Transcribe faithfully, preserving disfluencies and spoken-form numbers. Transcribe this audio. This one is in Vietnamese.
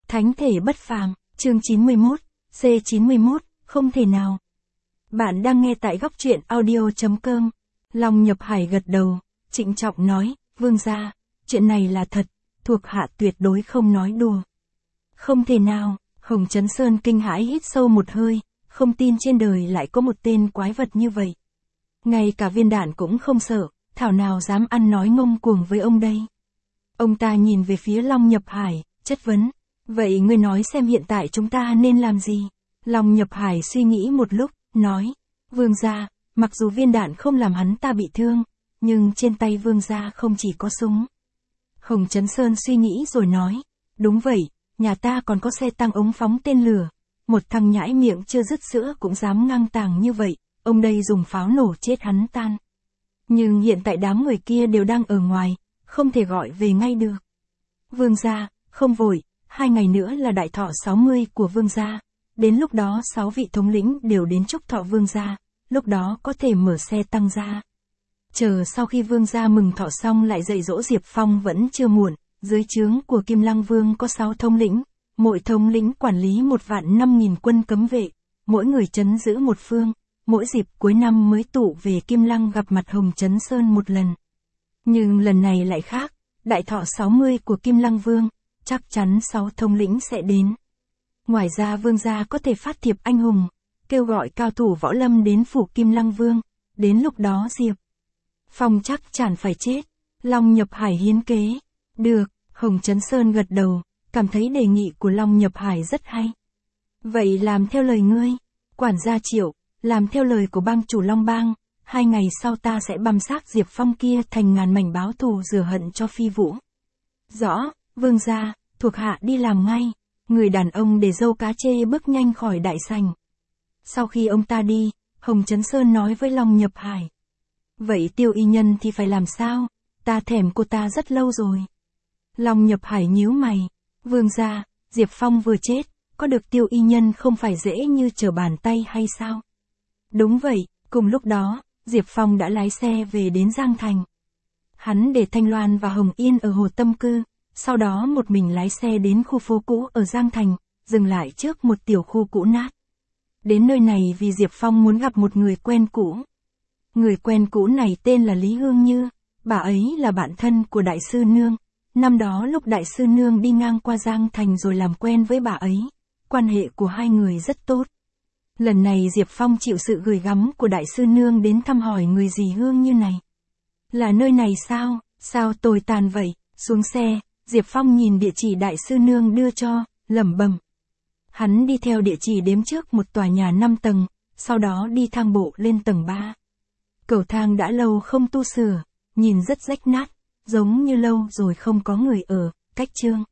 Thánh thể bất phàm, chương chín mươi mốt, C chín mươi mốt, không thể nào. Bạn đang nghe tại góc truyện audio chấm com. Long Nhập Hải gật đầu, trịnh trọng nói, vương gia, chuyện này là thật, thuộc hạ tuyệt đối không nói đùa. Không thể nào, Hồng Chấn Sơn kinh hãi hít sâu một hơi, không tin trên đời lại có một tên quái vật như vậy. Ngay cả viên đạn cũng không sợ, thảo nào dám ăn nói ngông cuồng với ông đây. Ông ta nhìn về phía Long Nhập Hải, chất vấn, vậy ngươi nói xem hiện tại chúng ta nên làm gì? Long Nhập Hải suy nghĩ một lúc, nói, vương gia, mặc dù viên đạn không làm hắn ta bị thương, nhưng trên tay vương gia không chỉ có súng. Hồng Chấn Sơn suy nghĩ rồi nói, đúng vậy, nhà ta còn có xe tăng ống phóng tên lửa, một thằng nhãi miệng chưa dứt sữa cũng dám ngang tàng như vậy, ông đây dùng pháo nổ chết hắn tan. Nhưng hiện tại đám người kia đều đang ở ngoài, không thể gọi về ngay được. Vương gia, không vội, hai ngày nữa là đại thọ sáu mươi của vương gia, đến lúc đó sáu vị thống lĩnh đều đến chúc thọ vương gia, lúc đó có thể mở xe tăng ra. Chờ sau khi vương gia mừng thọ xong lại dạy dỗ Diệp Phong vẫn chưa muộn, dưới trướng của Kim Lăng Vương có sáu thống lĩnh, mỗi thống lĩnh quản lý một vạn năm nghìn quân cấm vệ, mỗi người trấn giữ một phương, mỗi dịp cuối năm mới tụ về Kim Lăng gặp mặt Hồng Chấn Sơn một lần. Nhưng lần này lại khác, đại thọ sáu mươi của Kim Lăng Vương, chắc chắn sáu thống lĩnh sẽ đến. Ngoài ra vương gia có thể phát thiệp anh hùng, kêu gọi cao thủ võ lâm đến phủ Kim Lăng Vương, đến lúc đó Diệp Phong chắc chắn phải chết. Long Nhập Hải hiến kế. Được, Hồng Chấn Sơn gật đầu, cảm thấy đề nghị của Long Nhập Hải rất hay. Vậy làm theo lời ngươi, quản gia Triệu, làm theo lời của bang chủ Long Bang, hai ngày sau ta sẽ băm xác Diệp Phong kia thành ngàn mảnh báo thù rửa hận cho Phi Vũ. Rõ, vương gia, thuộc hạ đi làm ngay. Người đàn ông để dâu cá chê bước nhanh khỏi đại sảnh. Sau khi ông ta đi, Hồng Chấn Sơn nói với Long Nhập Hải. Vậy Tiêu Y Nhân thì phải làm sao? Ta thèm cô ta rất lâu rồi. Long Nhập Hải nhíu mày. Vương gia, Diệp Phong vừa chết, có được Tiêu Y Nhân không phải dễ như trở bàn tay hay sao? Đúng vậy, cùng lúc đó, Diệp Phong đã lái xe về đến Giang Thành. Hắn để Thanh Loan và Hồng Yên ở Hồ Tâm Cư, sau đó một mình lái xe đến khu phố cũ ở Giang Thành, dừng lại trước một tiểu khu cũ nát. Đến nơi này vì Diệp Phong muốn gặp một người quen cũ. Người quen cũ này tên là Lý Hương Như, bà ấy là bạn thân của Đại sư Nương. Năm đó lúc Đại sư Nương đi ngang qua Giang Thành rồi làm quen với bà ấy, quan hệ của hai người rất tốt. Lần này Diệp Phong chịu sự gửi gắm của Đại sư Nương đến thăm hỏi người dì Hương Như này. Là nơi này sao, sao tồi tàn vậy? Xuống xe, Diệp Phong nhìn địa chỉ Đại sư Nương đưa cho, lẩm bẩm. Hắn đi theo địa chỉ đếm trước một tòa nhà năm tầng, sau đó đi thang bộ lên tầng ba. Cầu thang đã lâu không tu sửa, nhìn rất rách nát, giống như lâu rồi không có người ở. Cách chương